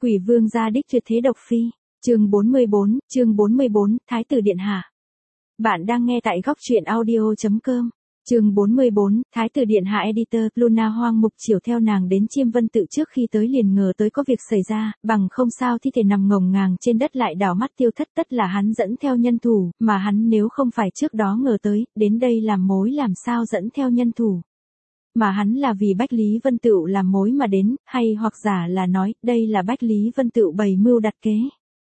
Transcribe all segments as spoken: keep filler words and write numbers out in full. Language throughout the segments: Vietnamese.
Quỷ vương gia đích tuyệt thế độc phi, chương bốn mươi bốn, chương bốn mươi bốn, Thái tử điện hạ. Bạn đang nghe tại góc truyện audio chấm com. Chương bốn mươi bốn, Thái tử điện hạ editor, Luna hoang mục chiều theo nàng đến Chiêm Vân Tự trước khi tới liền ngờ tới có việc xảy ra, bằng không sao thi thể nằm ngổng ngang trên đất lại đảo mắt tiêu thất, tất là hắn dẫn theo nhân thủ, mà hắn nếu không phải trước đó ngờ tới, đến đây làm mối làm sao dẫn theo nhân thủ. Mà hắn là vì Bách Lý Vân Tựu làm mối mà đến, hay hoặc giả là nói, đây là Bách Lý Vân Tựu bày mưu đặt kế.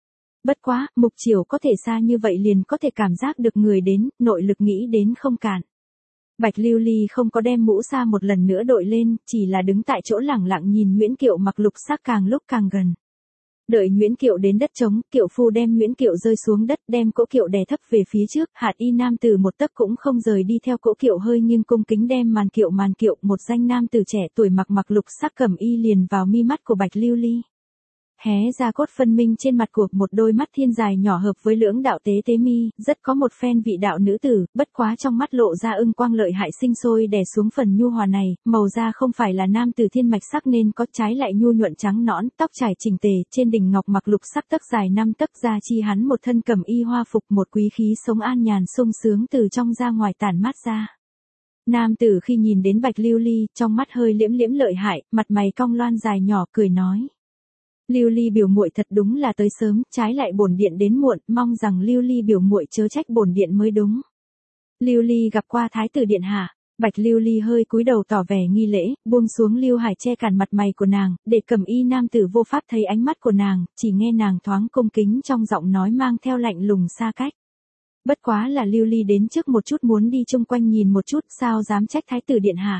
Bất quá, mục chiều có thể xa như vậy liền có thể cảm giác được người đến, nội lực nghĩ đến không cạn. Bạch Lưu Ly không có đem mũ sa một lần nữa đội lên, chỉ là đứng tại chỗ lẳng lặng nhìn Nguyễn Kiệu mặc lục sắc càng lúc càng gần. Đợi Nguyễn Kiệu đến đất trống, Kiệu phu đem Nguyễn Kiệu rơi xuống đất, đem cỗ Kiệu đè thấp về phía trước, hạt y nam tử một tấc cũng không rời đi theo cỗ Kiệu hơi nhưng cung kính đem màn Kiệu màn Kiệu, một danh nam tử trẻ tuổi mặc mặc lục sắc cẩm y liền vào mi mắt của Bạch Lưu Ly. Hé ra cốt phân minh trên mặt của một đôi mắt thiên dài nhỏ hợp với lưỡng đạo tế tế mi, rất có một phen vị đạo nữ tử, bất quá trong mắt lộ ra ưng quang lợi hại sinh sôi đè xuống phần nhu hòa này, màu da không phải là nam tử thiên mạch sắc nên có trái lại nhu nhuận trắng nõn, tóc trải chỉnh tề, trên đỉnh ngọc mặc lục sắc tấc dài năm tấc da chi hắn một thân cẩm y hoa phục một quý khí sống an nhàn sung sướng từ trong ra ngoài tản mát ra. Nam tử khi nhìn đến Bạch Lưu Ly, trong mắt hơi liễm liễm lợi hại, mặt mày cong loan dài nhỏ cười nói. Lưu Ly biểu muội thật đúng là tới sớm, trái lại bổn điện đến muộn, mong rằng Lưu Ly biểu muội chớ trách bổn điện mới đúng. Lưu Ly gặp qua Thái tử điện hạ. Bạch Lưu Ly hơi cúi đầu tỏ vẻ nghi lễ, buông xuống Lưu Hải che cản mặt mày của nàng, để cẩm y nam tử vô pháp thấy ánh mắt của nàng, chỉ nghe nàng thoáng cung kính trong giọng nói mang theo lạnh lùng xa cách. Bất quá là Lưu Ly đến trước một chút muốn đi chung quanh nhìn một chút, sao dám trách Thái tử điện hạ.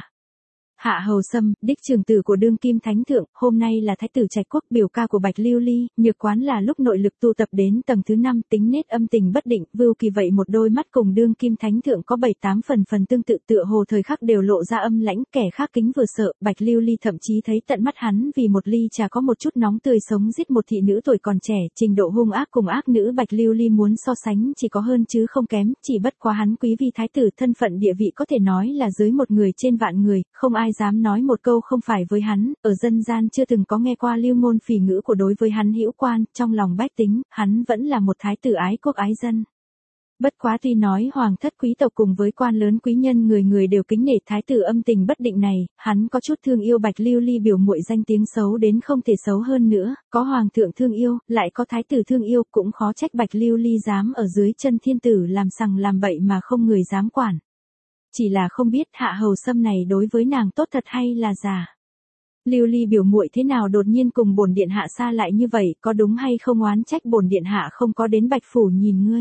Hạ Hầu Sâm, đích trưởng tử của đương kim thánh thượng, hôm nay là Thái tử Trạch Quốc biểu ca của Bạch Lưu Ly, nhược quán là lúc nội lực tu tập đến tầng thứ năm, tính nết âm tình bất định, vưu kỳ vậy một đôi mắt cùng đương kim thánh thượng có bảy tám phần phần tương tự tựa hồ thời khắc đều lộ ra âm lãnh, kẻ khác kính vừa sợ, Bạch Lưu Ly thậm chí thấy tận mắt hắn vì một ly trà có một chút nóng tươi sống giết một thị nữ tuổi còn trẻ, trình độ hung ác cùng ác nữ Bạch Lưu Ly muốn so sánh chỉ có hơn chứ không kém, chỉ bất quá hắn quý vi thái tử thân phận địa vị có thể nói là dưới một người trên vạn người, không ai dám nói một câu không phải với hắn, ở dân gian chưa từng có nghe qua lưu ngôn phỉ ngữ của đối với hắn hữu quan, trong lòng bách tính, hắn vẫn là một thái tử ái quốc ái dân. Bất quá tuy nói hoàng thất quý tộc cùng với quan lớn quý nhân người người đều kính nể thái tử âm tình bất định này, hắn có chút thương yêu Bạch Lưu Ly biểu muội danh tiếng xấu đến không thể xấu hơn nữa, có hoàng thượng thương yêu, lại có thái tử thương yêu, cũng khó trách Bạch Lưu Ly dám ở dưới chân thiên tử làm sằng làm bậy mà không người dám quản. Chỉ là không biết Hạ Hầu Sâm này đối với nàng tốt thật hay là giả. Lưu Ly biểu muội thế nào đột nhiên cùng bổn điện hạ xa lại như vậy, có đúng hay không oán trách bổn điện hạ không có đến Bạch phủ nhìn ngươi.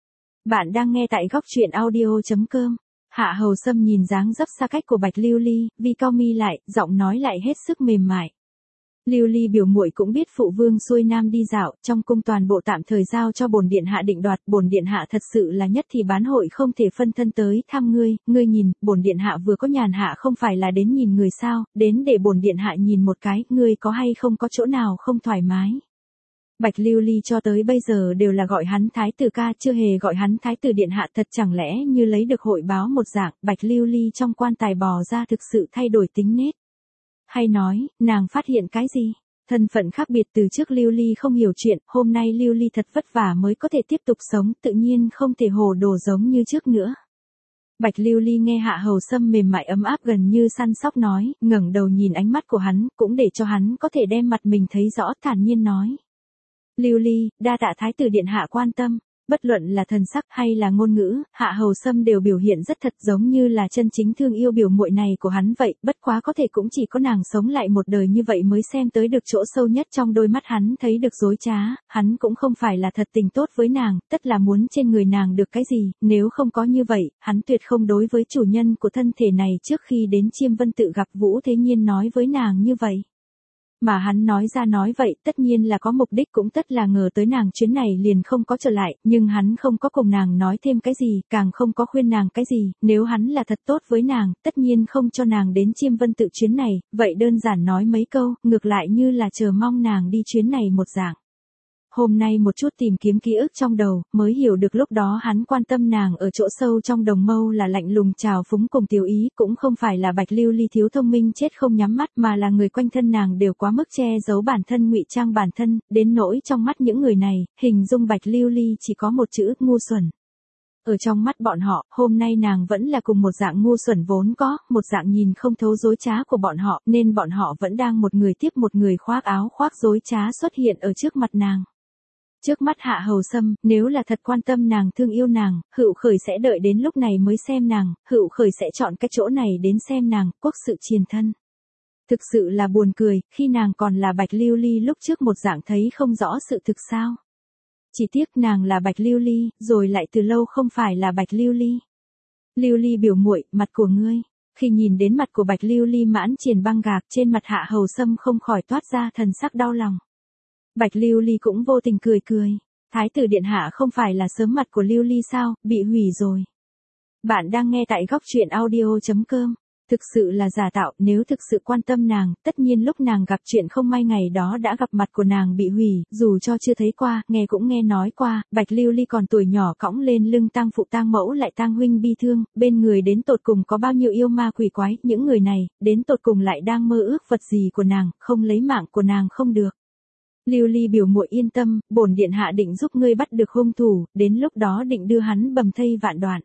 Bạn đang nghe tại góc truyện audio chấm com. Hạ Hầu Sâm nhìn dáng dấp xa cách của Bạch Lưu Ly, vi cao mi lại, giọng nói lại hết sức mềm mại. Lưu Ly biểu muội cũng biết phụ vương xuôi nam đi dạo, trong cung toàn bộ tạm thời giao cho bổn điện hạ định đoạt, bổn điện hạ thật sự là nhất thì bán hội không thể phân thân tới thăm ngươi, ngươi nhìn, bổn điện hạ vừa có nhàn hạ không phải là đến nhìn người sao, đến để bổn điện hạ nhìn một cái, ngươi có hay không có chỗ nào không thoải mái. Bạch Lưu Ly cho tới bây giờ đều là gọi hắn thái tử ca, chưa hề gọi hắn thái tử điện hạ, thật chẳng lẽ như lấy được hội báo một dạng, Bạch Lưu Ly trong quan tài bò ra thực sự thay đổi tính nết. Hay nói, nàng phát hiện cái gì? Thân phận khác biệt từ trước Lưu Ly không hiểu chuyện, hôm nay Lưu Ly thật vất vả mới có thể tiếp tục sống, tự nhiên không thể hồ đồ giống như trước nữa. Bạch Lưu Ly nghe Hạ Hầu Sâm mềm mại ấm áp gần như săn sóc nói, ngẩng đầu nhìn ánh mắt của hắn, cũng để cho hắn có thể đem mặt mình thấy rõ, thản nhiên nói. Lưu Ly, đa tạ thái tử điện hạ quan tâm. Bất luận là thần sắc hay là ngôn ngữ, Hạ Hầu Sâm đều biểu hiện rất thật giống như là chân chính thương yêu biểu muội này của hắn vậy, bất quá có thể cũng chỉ có nàng sống lại một đời như vậy mới xem tới được chỗ sâu nhất trong đôi mắt hắn thấy được dối trá, hắn cũng không phải là thật tình tốt với nàng, tất là muốn trên người nàng được cái gì, nếu không có như vậy, hắn tuyệt không đối với chủ nhân của thân thể này trước khi đến Chiêm Vân Tự gặp Vũ Thế Nhiên nói với nàng như vậy. Mà hắn nói ra nói vậy tất nhiên là có mục đích, cũng tất là ngờ tới nàng chuyến này liền không có trở lại, nhưng hắn không có cùng nàng nói thêm cái gì, càng không có khuyên nàng cái gì, nếu hắn là thật tốt với nàng, tất nhiên không cho nàng đến Chiêm Vân Tự chuyến này, vậy đơn giản nói mấy câu, ngược lại như là chờ mong nàng đi chuyến này một dạng. hôm nay một chút tìm kiếm ký ức trong đầu, mới hiểu được lúc đó hắn quan tâm nàng ở chỗ sâu trong đồng mâu là lạnh lùng trào phúng cùng tiểu ý, cũng không phải là Bạch Lưu Ly thiếu thông minh chết không nhắm mắt, mà là người quanh thân nàng đều quá mức che giấu bản thân, ngụy trang bản thân, đến nỗi trong mắt những người này, hình dung Bạch Lưu Ly chỉ có một chữ, ngu xuẩn. Ở trong mắt bọn họ, hôm nay nàng vẫn là cùng một dạng ngu xuẩn vốn có, một dạng nhìn không thấu dối trá của bọn họ, nên bọn họ vẫn đang một người tiếp một người khoác áo khoác dối trá xuất hiện ở trước mặt nàng. Trước mắt Hạ Hầu Sâm, nếu là thật quan tâm nàng, thương yêu nàng, Hựu Khởi sẽ đợi đến lúc này mới xem nàng, Hựu Khởi sẽ chọn cái chỗ này đến xem nàng, quốc sự triền thân. Thực sự là buồn cười, khi nàng còn là Bạch Lưu Ly lúc trước một dạng thấy không rõ sự thực sao. Chỉ tiếc nàng là Bạch Lưu Ly, rồi lại từ lâu không phải là Bạch Lưu Ly. Lưu Ly biểu muội, mặt của ngươi. Khi nhìn đến mặt của Bạch Lưu Ly mãn triển băng gạc, trên mặt Hạ Hầu Sâm không khỏi toát ra thần sắc đau lòng. Bạch Lưu Ly cũng vô tình cười cười. Thái tử điện hạ không phải là sớm mặt của Lưu Ly sao, bị hủy rồi. Bạn đang nghe tại góc truyện audio chấm com. Thực sự là giả tạo, nếu thực sự quan tâm nàng, tất nhiên lúc nàng gặp chuyện không may ngày đó đã gặp mặt của nàng bị hủy, dù cho chưa thấy qua, nghe cũng nghe nói qua, Bạch Lưu Ly còn tuổi nhỏ cõng lên lưng tang phụ tang mẫu lại tang huynh bi thương, bên người đến tột cùng có bao nhiêu yêu ma quỷ quái, những người này, đến tột cùng lại đang mơ ước vật gì của nàng, không lấy mạng của nàng không được. Lưu Ly biểu muội yên tâm, bổn điện hạ định giúp ngươi bắt được hung thủ, đến lúc đó định đưa hắn bầm thây vạn đoạn.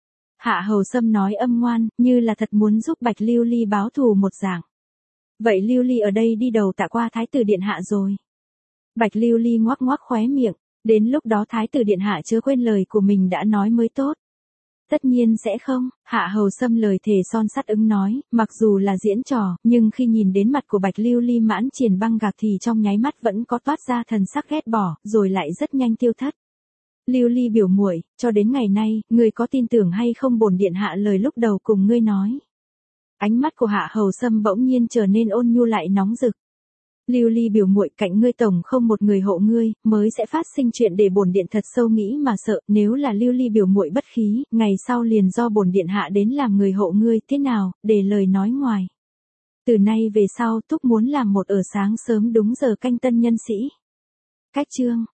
Hạ Hầu Sâm nói âm ngoan, như là thật muốn giúp Bạch Lưu Ly báo thù một dạng. Vậy Lưu Ly ở đây đi đầu tạ qua Thái tử điện hạ rồi. Bạch Lưu Ly ngoác ngoác khóe miệng, đến lúc đó Thái tử điện hạ chớ quên lời của mình đã nói mới tốt. Tất nhiên sẽ không, Hạ Hầu Sâm lời thề son sắt ứng nói, mặc dù là diễn trò, nhưng khi nhìn đến mặt của Bạch Lưu Ly mãn triển băng gạc thì trong nháy mắt vẫn có toát ra thần sắc ghét bỏ, rồi lại rất nhanh tiêu thất. Lưu Ly biểu muội, cho đến ngày nay, ngươi có tin tưởng hay không bổn điện hạ lời lúc đầu cùng ngươi nói. Ánh mắt của Hạ Hầu Sâm bỗng nhiên trở nên ôn nhu lại nóng rực. Lưu Ly biểu muội, cạnh ngươi tổng không một người hộ ngươi, mới sẽ phát sinh chuyện để bổn điện thật sâu nghĩ mà sợ, nếu là Lưu Ly biểu muội bất khí, ngày sau liền do bổn điện hạ đến làm người hộ ngươi, thế nào, để lời nói ngoài. Từ nay về sau, Túc muốn làm một ở sáng sớm đúng giờ canh tân nhân sĩ. Cách chương